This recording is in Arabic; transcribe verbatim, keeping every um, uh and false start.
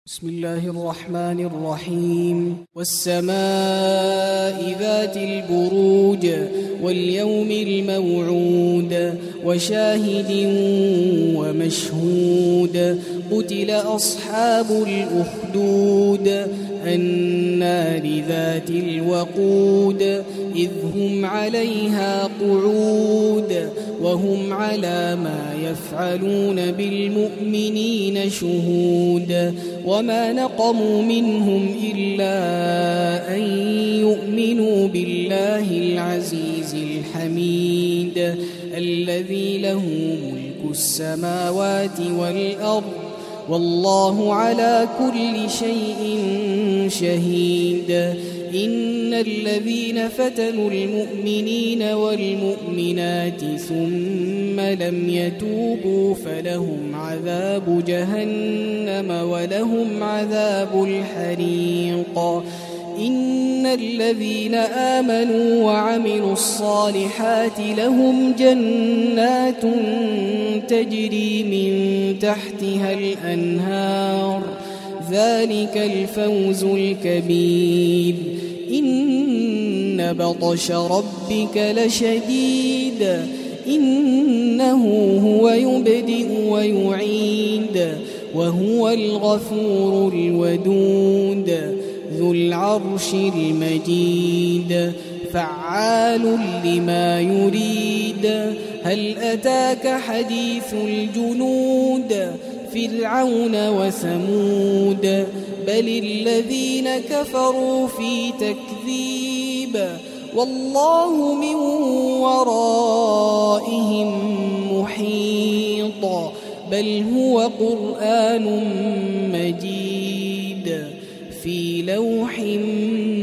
بسم الله الرحمن الرحيم والسماء ذات البروج واليوم الموعود وشاهد ومشهود قتل أصحاب الأخدود النار ذات الوقود إذ هم عليها قعود وهم على ما يفعلون بالمؤمنين شهود وما نقموا منهم إلا أن يؤمنوا بالله العزيز الحميد الذي له ملك السماوات والأرض والله على كل شيء شهيد إن الذين فتنوا المؤمنين والمؤمنات ثم لم يتوبوا فلهم عذاب جهنم ولهم عذاب الحريق إن الذين آمنوا وعملوا الصالحات لهم جنات تجري من تحتها الأنهار ذلك الفوز الكبير إن بطش ربك لشديد إنه هو يبدئ ويعيد وهو الغفور الودود ذو العرش المجيد فعال لما يريد هل أتاك حديث الجنود فرعون وثمود بل الذين كفروا في تكذيب والله من ورائهم محيط بل هو قرآن مجيد في لوح